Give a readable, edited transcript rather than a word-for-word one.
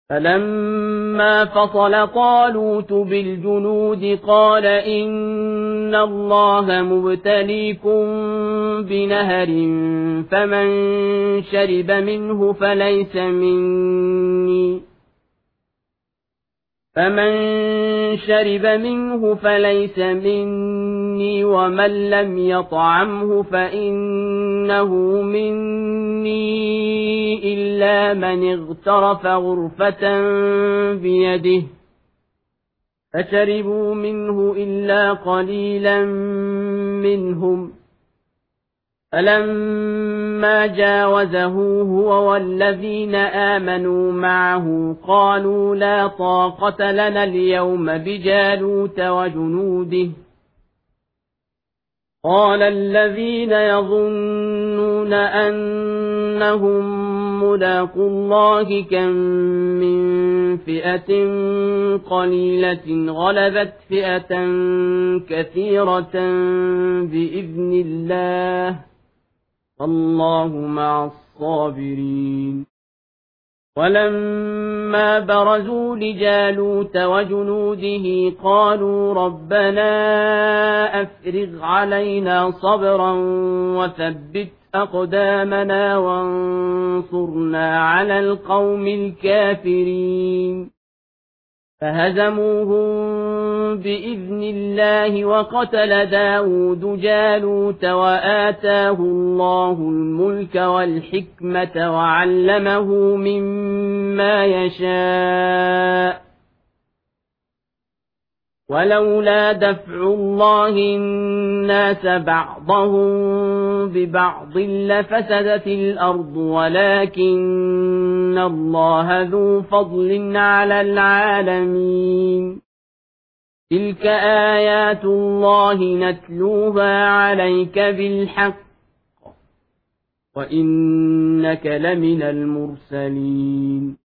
فلما فصل طالوت بالجنود قال إن الله مبتليكم بنهر فمن شرب منه فليس مني ومن لم يطعمه فإنه مني إلا من اغترف غرفة بيده فشربوا منه إلا قليلا منهم فلما جاوزه هو والذين آمنوا معه قالوا لا طاقة لنا اليوم بجالوت وجنوده قال الذين يظنون أنهم ملاقو الله كم من فئة قليلة غلبت فئة كثيرة بإذن الله الله مع الصابرين ولما برزوا لجالوت وجنوده قالوا ربنا أفرغ علينا صبرا وثبت أقدامنا وانصرنا على القوم الكافرين فهزموهم بإذن الله وقتل داود جالوت وآتاه الله الملك والحكمة وعلمه مما يشاء ولولا دفع الله الناس بعضهم ببعض لفسدت الأرض ولكن الله ذو فضل على العالمين تلك آيات الله نتلوها عليك بالحق وإنك لمن المرسلين